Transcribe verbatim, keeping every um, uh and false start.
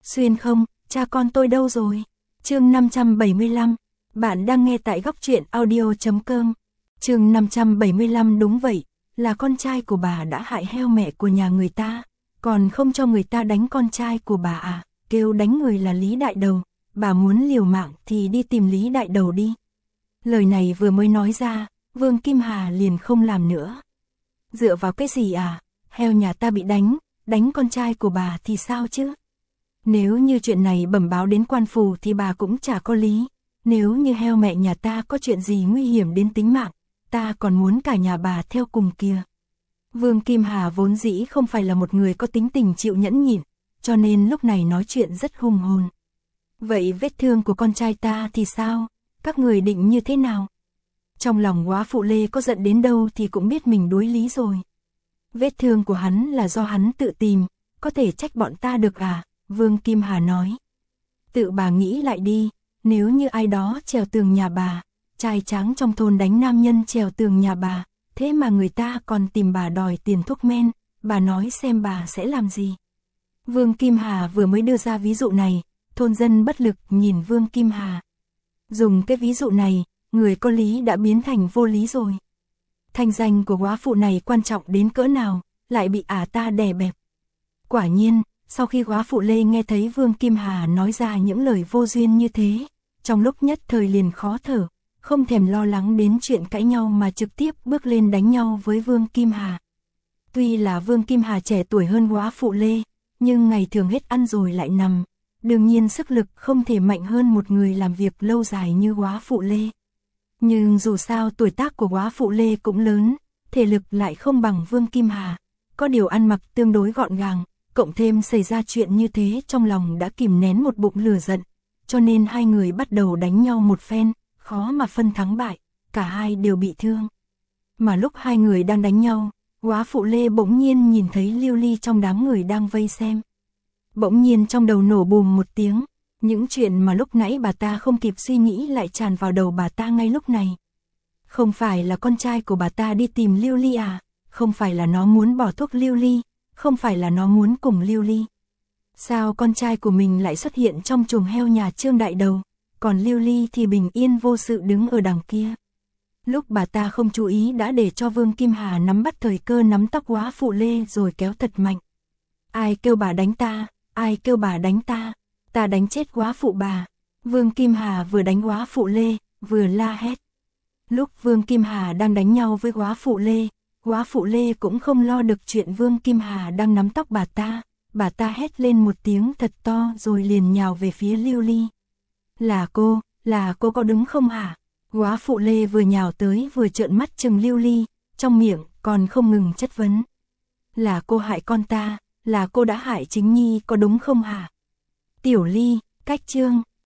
Xuyên không, cha con tôi đâu rồi? Chương năm trăm bảy mươi lăm, bạn đang nghe tại góc truyện audio chấm com. Chương năm trăm bảy mươi lăm đúng vậy, là con trai của bà đã hại heo mẹ của nhà người ta, còn không cho người ta đánh con trai của bà à, kêu đánh người là Lý Đại Đầu, bà muốn liều mạng thì đi tìm Lý Đại Đầu đi. Lời này vừa mới nói ra, Vương Kim Hà liền không làm nữa. Dựa vào cái gì à, heo nhà ta bị đánh, đánh con trai của bà thì sao chứ? Nếu như chuyện này bẩm báo đến quan phủ thì bà cũng chả có lý. Nếu như heo mẹ nhà ta có chuyện gì nguy hiểm đến tính mạng, ta còn muốn cả nhà bà theo cùng kìa. Vương Kim Hà vốn dĩ không phải là một người có tính tình chịu nhẫn nhịn, cho nên lúc này nói chuyện rất hùng hồn. Vậy vết thương của con trai ta thì sao? Các người định như thế nào? Trong lòng góa phụ Lê có giận đến đâu thì cũng biết mình đối lý rồi. Vết thương của hắn là do hắn tự tìm, có thể trách bọn ta được à? Vương Kim Hà nói. Tự bà nghĩ lại đi, nếu như ai đó trèo tường nhà bà, trai tráng trong thôn đánh nam nhân trèo tường nhà bà, thế mà người ta còn tìm bà đòi tiền thuốc men, bà nói xem bà sẽ làm gì? Vương Kim Hà vừa mới đưa ra ví dụ này, thôn dân bất lực nhìn Vương Kim Hà. Dùng cái ví dụ này, người có lý đã biến thành vô lý rồi. Thanh danh của góa phụ này quan trọng đến cỡ nào, lại bị ả ta đè bẹp. Quả nhiên, sau khi góa phụ Lê nghe thấy Vương Kim Hà nói ra những lời vô duyên như thế, trong lúc nhất thời liền khó thở, không thèm lo lắng đến chuyện cãi nhau mà trực tiếp bước lên đánh nhau với Vương Kim Hà. Tuy là Vương Kim Hà trẻ tuổi hơn góa phụ Lê, nhưng ngày thường hết ăn rồi lại nằm, đương nhiên sức lực không thể mạnh hơn một người làm việc lâu dài như góa phụ Lê. Nhưng dù sao tuổi tác của góa phụ Lê cũng lớn, thể lực lại không bằng Vương Kim Hà, có điều ăn mặc tương đối gọn gàng, cộng thêm xảy ra chuyện như thế trong lòng đã kìm nén một bụng lửa giận, cho nên hai người bắt đầu đánh nhau một phen, khó mà phân thắng bại, cả hai đều bị thương. Mà lúc hai người đang đánh nhau, góa phụ Lê bỗng nhiên nhìn thấy Lưu Ly trong đám người đang vây xem. Bỗng nhiên trong đầu nổ bùm một tiếng, những chuyện mà lúc nãy bà ta không kịp suy nghĩ lại tràn vào đầu bà ta ngay lúc này. Không phải là con trai của bà ta đi tìm Lưu Ly à, không phải là nó muốn bỏ thuốc Lưu Ly, không phải là nó muốn cùng Lưu Ly. Sao con trai của mình lại xuất hiện trong chuồng heo nhà Trương Đại Đầu, còn Lưu Ly thì bình yên vô sự đứng ở đằng kia. Lúc bà ta không chú ý đã để cho Vương Kim Hà nắm bắt thời cơ nắm tóc góa phụ Lê rồi kéo thật mạnh. Ai kêu bà đánh ta, ai kêu bà đánh ta, ta đánh chết góa phụ bà. Vương Kim Hà vừa đánh góa phụ Lê, vừa la hét. Lúc Vương Kim Hà đang đánh nhau với góa phụ Lê, góa phụ Lê cũng không lo được chuyện Vương Kim Hà đang nắm tóc bà ta, bà ta hét lên một tiếng thật to rồi liền nhào về phía Lưu Ly. Là cô, là cô có đúng không hả? Góa phụ Lê vừa nhào tới vừa trợn mắt chừng Lưu Ly, trong miệng còn không ngừng chất vấn. Là cô hại con ta, là cô đã hại Chính Nhi có đúng không hả? Tiểu Ly, cách Trương,